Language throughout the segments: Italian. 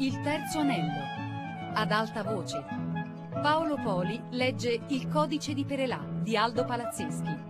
Il terzo anello. Ad alta voce. Paolo Poli legge Il codice di Perelà di Aldo Palazzeschi.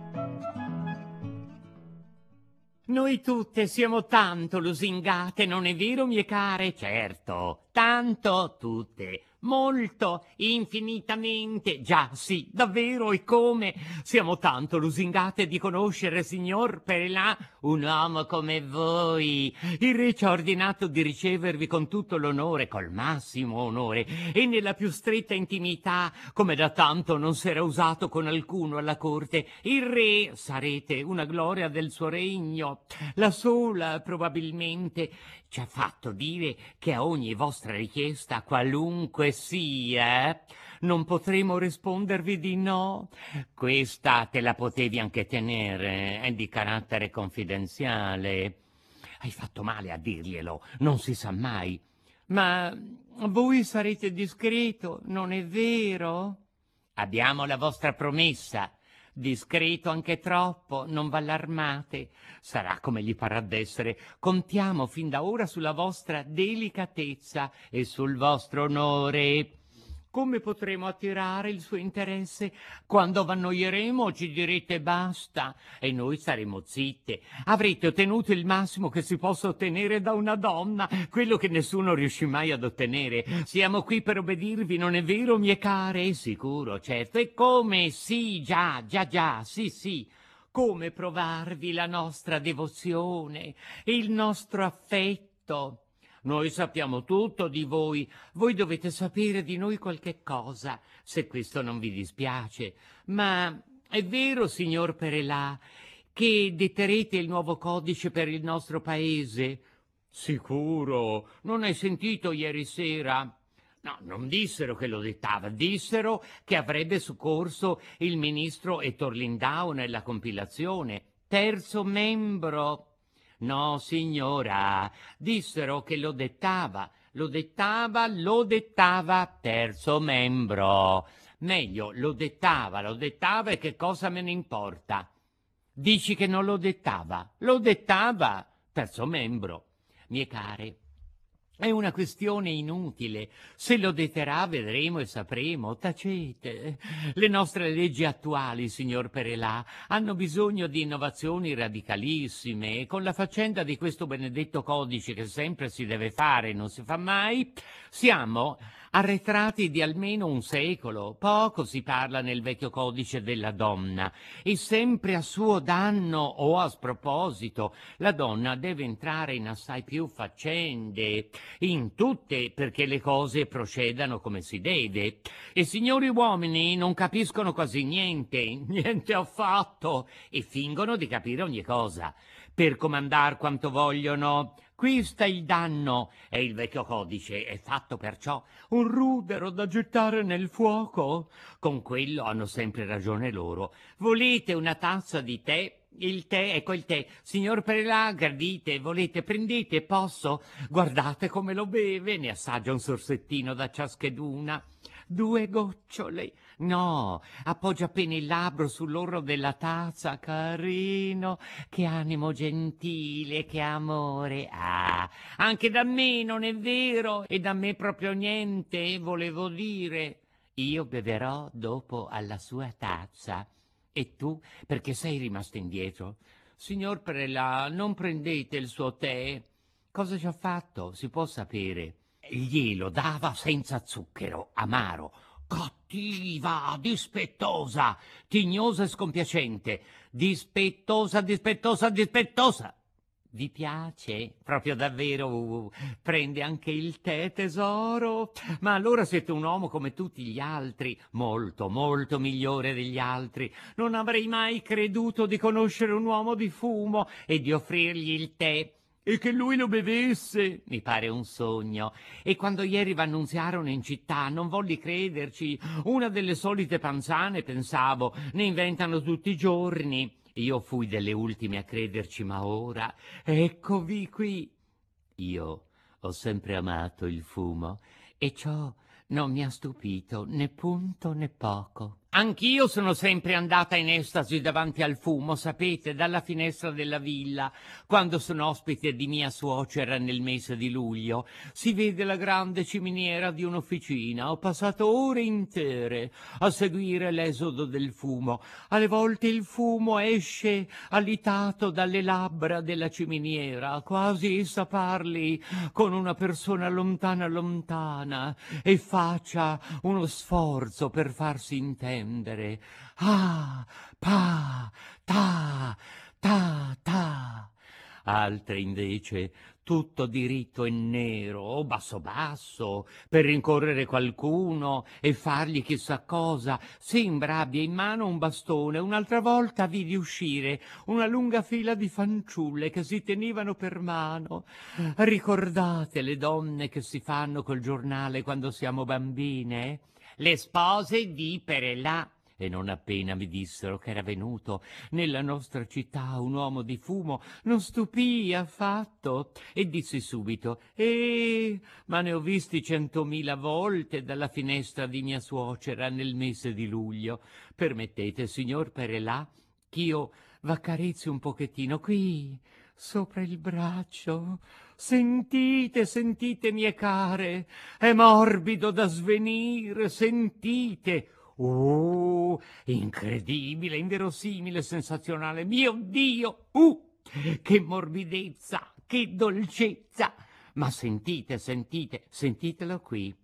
Noi tutte siamo tanto lusingate, non è vero, mie care? Certo, tanto tutte, molto, infinitamente, già sì, davvero, e come? Siamo tanto lusingate di conoscere, signor Perelà, un uomo come voi. Il re ci ha ordinato di ricevervi con tutto l'onore, col massimo onore, e nella più stretta intimità, come da tanto non s'era usato con alcuno alla corte. Il re sarete una gloria del suo regno. La sola, probabilmente, ci ha fatto dire che a ogni vostra richiesta, qualunque sia, non potremo rispondervi di no. Questa te la potevi anche tenere, è di carattere confidenziale. Hai fatto male a dirglielo, non si sa mai. Ma voi sarete discreto, non è vero? Abbiamo la vostra promessa. Discreto anche troppo, non v'allarmate. Sarà come gli parrà d'essere. Contiamo fin da ora sulla vostra delicatezza e sul vostro onore. Come potremo attirare il suo interesse? Quando v'annoieremo ci direte basta e noi saremo zitte. Avrete ottenuto il massimo che si possa ottenere da una donna, quello che nessuno riuscì mai ad ottenere. Siamo qui per obbedirvi, non è vero, mie care? Sicuro, certo. E come? Sì, già, sì. Come provarvi la nostra devozione e il nostro affetto? Noi sappiamo tutto di voi dovete sapere di noi qualche cosa, se questo non vi dispiace. Ma è vero, signor Perelà, che detterete il nuovo codice per il nostro paese? Sicuro, non hai sentito ieri sera? No, non dissero che lo dettava, dissero che avrebbe soccorso il ministro Ettore Lindau nella compilazione. Terzo membro. No, signora, dissero che lo dettava, terzo membro. Meglio, lo dettava, e che cosa me ne importa? Dici che non lo dettava, terzo membro. Mie care, è una questione inutile. Se lo detterà vedremo e sapremo. Tacete. Le nostre leggi attuali, signor Perelà, hanno bisogno di innovazioni radicalissime e con la faccenda di questo benedetto codice che sempre si deve fare e non si fa mai, siamo arretrati di almeno un secolo. Poco si parla nel vecchio codice della donna e sempre a suo danno o a sproposito. La donna deve entrare in assai più faccende, in tutte, perché le cose procedano come si deve. E signori uomini non capiscono quasi niente, niente affatto, e fingono di capire ogni cosa, per comandar quanto vogliono. Qui sta il danno, e il vecchio codice è fatto perciò un rudero da gettare nel fuoco. Con quello hanno sempre ragione loro. Volete una tazza di tè? Il tè, ecco il tè. Signor Perelà, gradite, volete, prendete, posso? Guardate come lo beve, ne assaggia un sorsettino da ciascheduna. 2 gocciole. No, appoggia appena il labbro sull'orlo della tazza, carino, che animo gentile, che amore. Ah, anche da me, non è vero? E da me proprio niente, volevo dire. Io beverò dopo alla sua tazza. E tu, perché sei rimasto indietro? Signor Perelà, non prendete il suo tè. Cosa ci ha fatto? Si può sapere. Glielo dava senza zucchero, amaro. Cattiva, dispettosa, tignosa e scompiacente. Dispettosa. Vi piace? Proprio davvero? Prende anche il tè, tesoro? Ma allora siete un uomo come tutti gli altri, molto, molto migliore degli altri. Non avrei mai creduto di conoscere un uomo di fumo e di offrirgli il tè. E che lui lo bevesse, mi pare un sogno. E quando ieri v'annunziarono in città non volli crederci. Una delle solite panzane, pensavo, ne inventano tutti i giorni. Io fui delle ultime a crederci, ma ora eccovi qui. Io ho sempre amato il fumo e ciò non mi ha stupito né punto né poco. Anch'io sono sempre andata in estasi davanti al fumo, sapete, dalla finestra della villa, quando sono ospite di mia suocera nel mese di luglio. Si vede la grande ciminiera di un'officina. Ho passato ore intere a seguire l'esodo del fumo. Alle volte il fumo esce alitato dalle labbra della ciminiera, quasi essa parli con una persona lontana lontana e faccia uno sforzo per farsi intendere. Ah, pa, ta, ta, ta. Altre invece tutto diritto e nero o basso basso per rincorrere qualcuno e fargli chissà cosa. Sembra abbia in mano un bastone. Un'altra volta vidi uscire una lunga fila di fanciulle che si tenevano per mano. Ricordate le donne che si fanno col giornale quando siamo bambine? Le spose di Perelà. E non appena mi dissero che era venuto nella nostra città un uomo di fumo, non stupii affatto e dissi subito: ma ne ho visti 100.000 volte dalla finestra di mia suocera nel mese di luglio. Permettete, signor Perelà, ch'io v'accarezzi un pochettino qui, sopra il braccio. Sentite, sentite, mie care, è morbido da svenire, sentite. Oh, incredibile, inverosimile, sensazionale, mio Dio! Che morbidezza, che dolcezza! Ma sentite, sentite, sentitelo qui.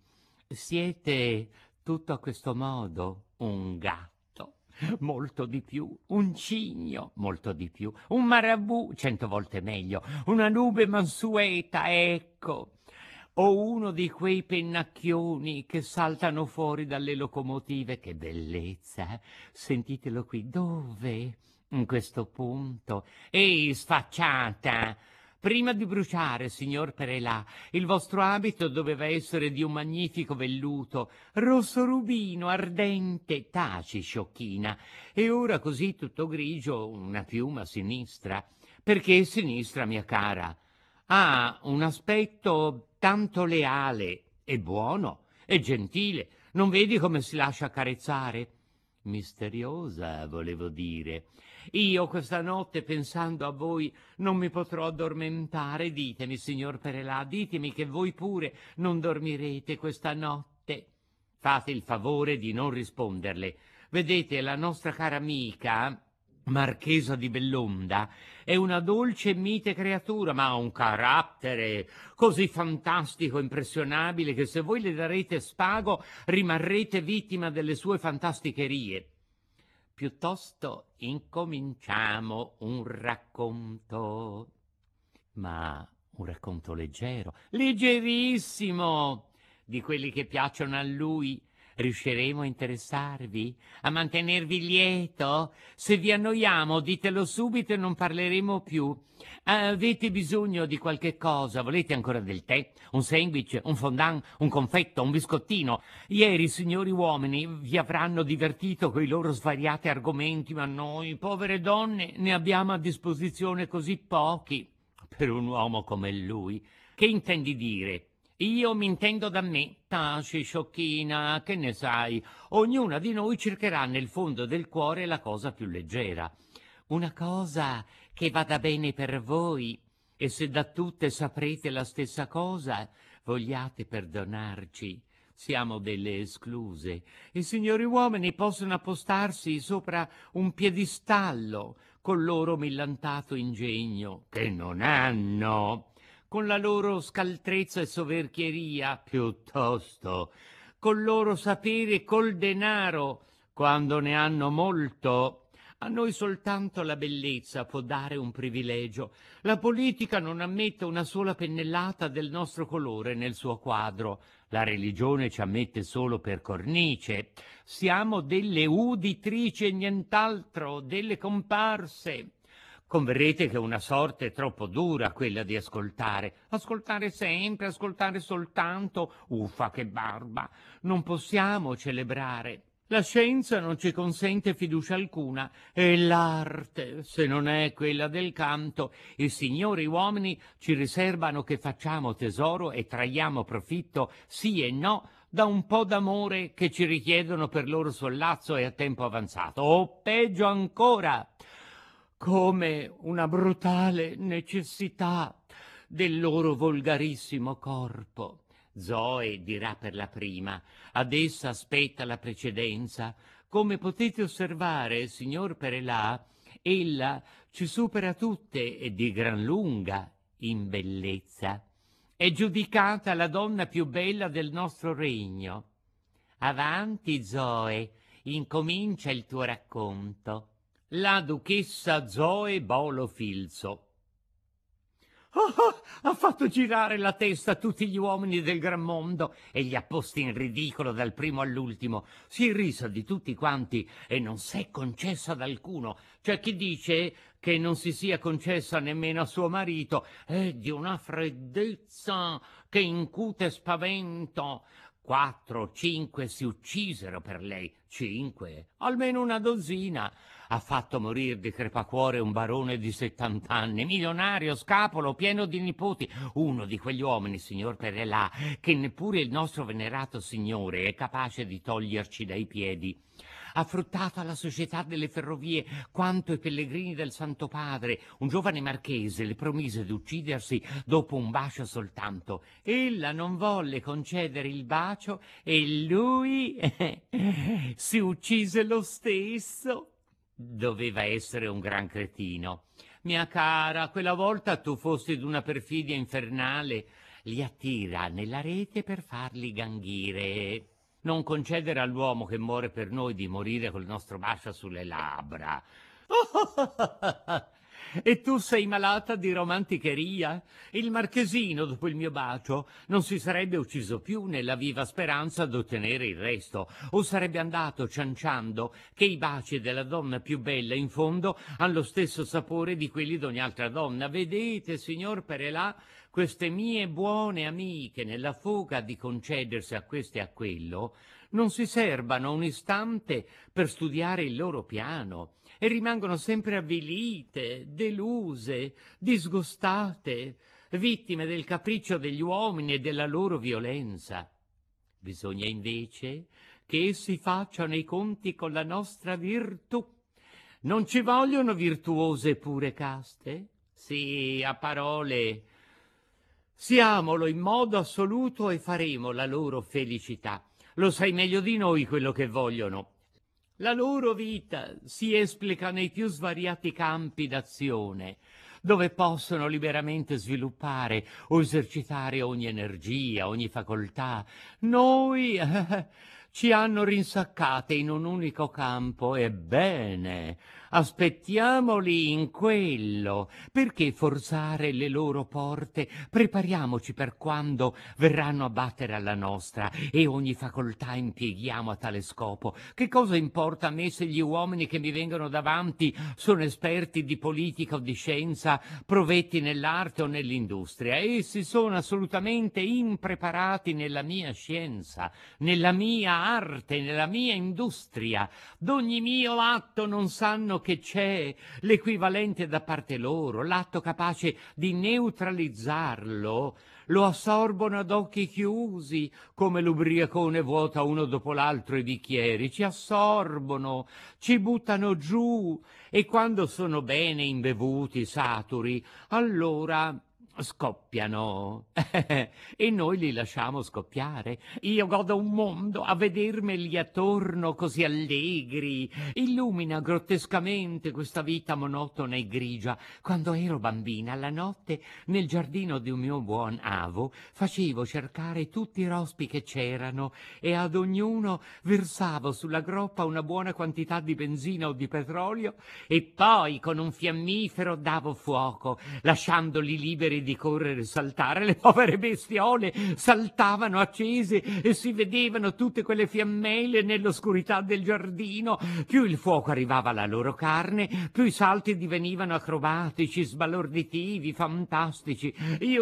Siete tutto a questo modo un gatto, molto di più, un cigno, molto di più, un marabù, 100 volte meglio, una nube mansueta, ecco. O uno di quei pennacchioni che saltano fuori dalle locomotive. Che bellezza! Sentitelo qui. Dove? In questo punto. Ehi, sfacciata! Prima di bruciare, signor Perelà, il vostro abito doveva essere di un magnifico velluto, rosso rubino, ardente. Taci, sciocchina. E ora così tutto grigio, una piuma sinistra. Perché sinistra, mia cara? Ha un aspetto tanto leale e buono e gentile. Non vedi come si lascia accarezzare? Misteriosa, volevo dire. Io questa notte, pensando a voi, non mi potrò addormentare. Ditemi, signor Perelà, ditemi che voi pure non dormirete questa notte. Fate il favore di non risponderle. Vedete, la nostra cara amica, Marchesa di Bellonda, è una dolce e mite creatura, ma ha un carattere così fantastico e impressionabile che se voi le darete spago rimarrete vittima delle sue fantasticherie. Piuttosto incominciamo un racconto, ma un racconto leggero, leggerissimo, di quelli che piacciono a lui. Riusciremo a interessarvi? A mantenervi lieto? Se vi annoiamo, ditelo subito e non parleremo più. Avete bisogno di qualche cosa? Volete ancora del tè? Un sandwich? Un fondant? Un confetto? Un biscottino? Ieri, signori uomini, vi avranno divertito coi loro svariati argomenti, ma noi, povere donne, ne abbiamo a disposizione così pochi. Per un uomo come lui, che intendi dire? Io mi intendo da me. Taci, sciocchina, che ne sai? Ognuna di noi cercherà nel fondo del cuore la cosa più leggera. Una cosa che vada bene per voi. E se da tutte saprete la stessa cosa, vogliate perdonarci. Siamo delle escluse. I signori uomini possono appostarsi sopra un piedistallo col loro millantato ingegno, che non hanno, con la loro scaltrezza e soverchieria, piuttosto, col loro sapere e col denaro, quando ne hanno molto. A noi soltanto la bellezza può dare un privilegio. La politica non ammette una sola pennellata del nostro colore nel suo quadro. La religione ci ammette solo per cornice. Siamo delle uditrici e nient'altro, delle comparse. Converrete che una sorte è troppo dura quella di ascoltare. Ascoltare sempre, ascoltare soltanto. Uffa, che barba! Non possiamo celebrare. La scienza non ci consente fiducia alcuna e l'arte, se non è quella del canto, i signori uomini ci riservano che facciamo tesoro e traiamo profitto, sì e no, da un po' d'amore che ci richiedono per loro sollazzo e a tempo avanzato, o peggio ancora, come una brutale necessità del loro volgarissimo corpo. Zoe dirà per la prima, ad essa spetta la precedenza. Come potete osservare, signor Perelà, ella ci supera tutte e di gran lunga in bellezza. È giudicata la donna più bella del nostro regno. Avanti, Zoe, incomincia il tuo racconto. La duchessa Zoe Bolo Filzo. Ha fatto girare la testa a tutti gli uomini del gran mondo e li ha posti in ridicolo dal primo all'ultimo. Si è risa di tutti quanti e non s'è concessa ad alcuno. C'è chi dice che non si sia concessa nemmeno a suo marito. È di una freddezza che incute spavento. 4 o 5 si uccisero per lei, 5, almeno una dozzina. Ha fatto morire di crepacuore un barone di 70 anni, milionario, scapolo, pieno di nipoti. Uno di quegli uomini, signor Perelà, che neppure il nostro venerato signore è capace di toglierci dai piedi. Ha fruttato alla società delle ferrovie quanto i pellegrini del Santo Padre. Un giovane marchese le promise di uccidersi dopo un bacio soltanto. Ella non volle concedere il bacio e lui si uccise lo stesso. Doveva essere un gran cretino. Mia cara, quella volta tu fosti d'una perfidia infernale. Li attira nella rete per farli ganghire. Non concedere all'uomo che muore per noi di morire col nostro bacio sulle labbra. E tu sei malata di romanticheria? Il marchesino, dopo il mio bacio, non si sarebbe ucciso più nella viva speranza d'ottenere il resto, o sarebbe andato cianciando che i baci della donna più bella in fondo hanno lo stesso sapore di quelli d'ogni altra donna. Vedete, signor Perelà, queste mie buone amiche, nella foga di concedersi a questo e a quello, non si serbano un istante per studiare il loro piano e rimangono sempre avvilite, deluse, disgustate, vittime del capriccio degli uomini e della loro violenza. Bisogna invece che essi facciano i conti con la nostra virtù. Non ci vogliono virtuose pure caste? Sì, a parole. Siamolo in modo assoluto e faremo la loro felicità. Lo sai meglio di noi quello che vogliono. La loro vita si esplica nei più svariati campi d'azione, dove possono liberamente sviluppare o esercitare ogni energia, ogni facoltà. Noi ci hanno rinsaccate in un unico campo. Ebbene, aspettiamoli in quello. Perché forzare le loro porte? Prepariamoci per quando verranno a battere alla nostra e ogni facoltà impieghiamo a tale scopo. Che cosa importa a me se gli uomini che mi vengono davanti sono esperti di politica o di scienza, provetti nell'arte o nell'industria? Essi sono assolutamente impreparati nella mia scienza, nella mia arte, nella mia industria. D'ogni mio atto non sanno che c'è l'equivalente da parte loro, l'atto capace di neutralizzarlo. Lo assorbono ad occhi chiusi, come l'ubriacone vuota uno dopo l'altro i bicchieri. Ci assorbono, ci buttano giù, e quando sono bene imbevuti, saturi, allora scoppiano e noi li lasciamo scoppiare. Io godo un mondo a vedermeli attorno così allegri. Illumina grottescamente questa vita monotona e grigia. Quando ero bambina, alla notte, nel giardino di un mio buon avo, facevo cercare tutti i rospi che c'erano e ad ognuno versavo sulla groppa una buona quantità di benzina o di petrolio e poi con un fiammifero davo fuoco, lasciandoli liberi di correre e saltare. Le povere bestiole saltavano accese e si vedevano tutte quelle fiammelle nell'oscurità del giardino. Più il fuoco arrivava alla loro carne, più i salti divenivano acrobatici, sbalorditivi, fantastici. Io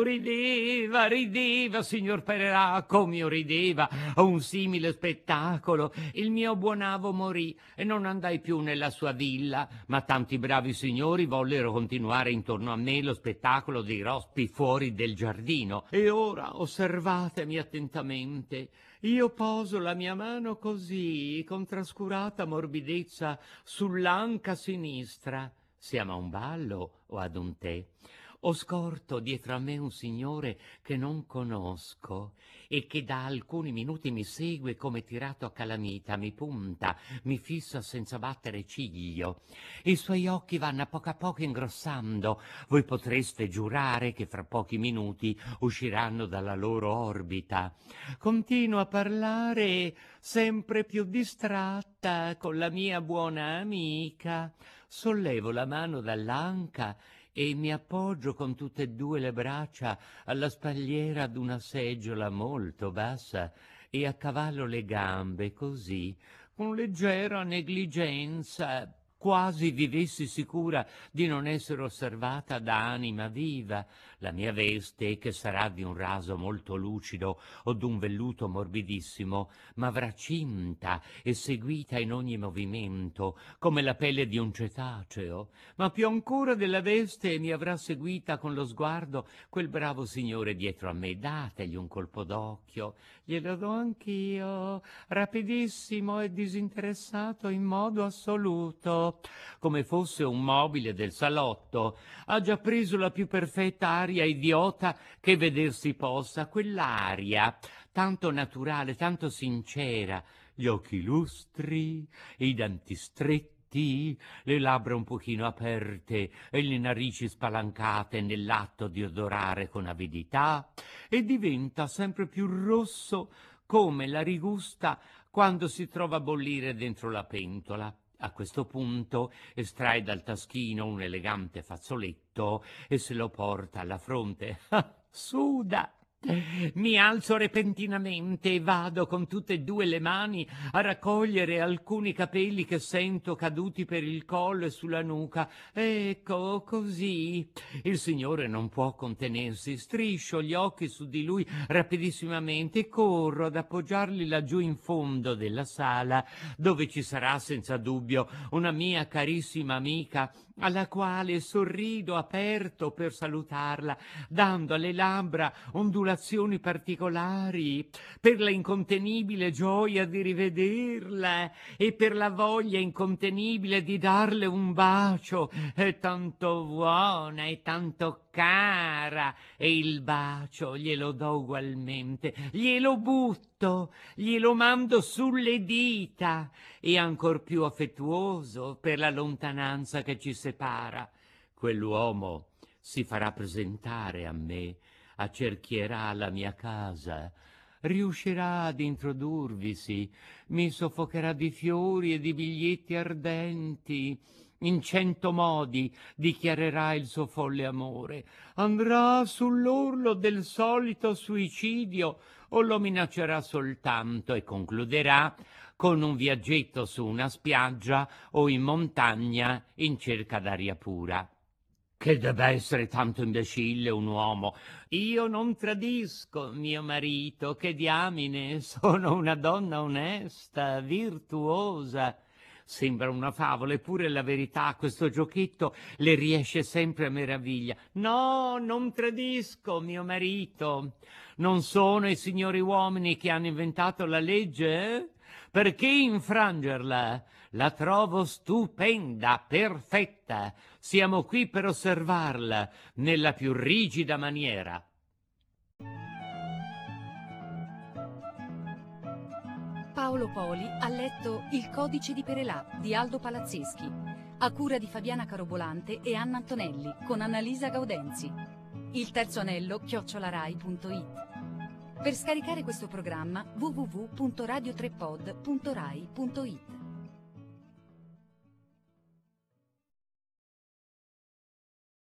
rideva, signor Perelà, come io rideva a un simile spettacolo. Il mio buon avo morì e non andai più nella sua villa, ma tanti bravi signori vollero continuare intorno a me lo spettacolo dei rospi troppi fuori del giardino. E ora osservatemi attentamente. Io poso la mia mano così, con trascurata morbidezza, sull'anca sinistra. Siamo a un ballo o ad un tè? Ho scorto dietro a me un signore che non conosco e che da alcuni minuti mi segue come tirato a calamita, mi punta, mi fissa senza battere ciglio. I suoi occhi vanno a poco ingrossando. Voi potreste giurare che fra pochi minuti usciranno dalla loro orbita. Continuo a parlare sempre più distratta con la mia buona amica. Sollevo la mano dall'anca e mi appoggio con tutte e due le braccia alla spalliera d'una seggiola molto bassa e accavallo le gambe così, con leggera negligenza, quasi vivessi sicura di non essere osservata da anima viva. La mia veste, che sarà di un raso molto lucido o d'un velluto morbidissimo, m'avrà cinta e seguita in ogni movimento, come la pelle di un cetaceo, ma più ancora della veste mi avrà seguita con lo sguardo quel bravo signore dietro a me. Dategli un colpo d'occhio, glielo do anch'io, rapidissimo e disinteressato in modo assoluto, come fosse un mobile del salotto. Ha già preso la più perfetta aria idiota che vedersi possa, quell'aria tanto naturale, tanto sincera, gli occhi lustri, i denti stretti, le labbra un pochino aperte e le narici spalancate nell'atto di odorare con avidità, e diventa sempre più rosso come la rigusta quando si trova a bollire dentro la pentola. A questo punto estrae dal taschino un elegante fazzoletto e se lo porta alla fronte. Suda! Mi alzo repentinamente e vado con tutte e due le mani a raccogliere alcuni capelli che sento caduti per il collo e sulla nuca. Ecco, così. Il signore non può contenersi, striscio gli occhi su di lui rapidissimamente e corro ad appoggiarli laggiù in fondo della sala, dove ci sarà senza dubbio una mia carissima amica, alla quale sorrido aperto per salutarla, dando alle labbra ondulazioni particolari per la incontenibile gioia di rivederla e per la voglia incontenibile di darle un bacio. È tanto buona e tanto cara, e il bacio glielo do ugualmente, glielo butto, glielo mando sulle dita, e ancor più affettuoso per la lontananza che ci separa. Quell'uomo si farà presentare a me, accerchierà la mia casa, riuscirà ad introdurvisi, mi soffocherà di fiori e di biglietti ardenti, in 100 modi dichiarerà il suo folle amore, andrà sull'orlo del solito suicidio o lo minaccerà soltanto e concluderà con un viaggetto su una spiaggia o in montagna in cerca d'aria pura. Che debba essere tanto imbecille un uomo. Io non tradisco mio marito, che diamine, sono una donna onesta, virtuosa. Sembra una favola, eppure la verità, questo giochetto le riesce sempre a meraviglia. No, non tradisco mio marito. Non sono i signori uomini che hanno inventato la legge, eh? Perché infrangerla? La trovo stupenda, perfetta. Siamo qui per osservarla nella più rigida maniera. Paolo Poli ha letto Il codice di Perelà di Aldo Palazzeschi, a cura di Fabiana Carobolante e Anna Antonelli, con Annalisa Gaudenzi. Il terzo anello @rai.it. Per scaricare questo programma www.radiotrepod.rai.it.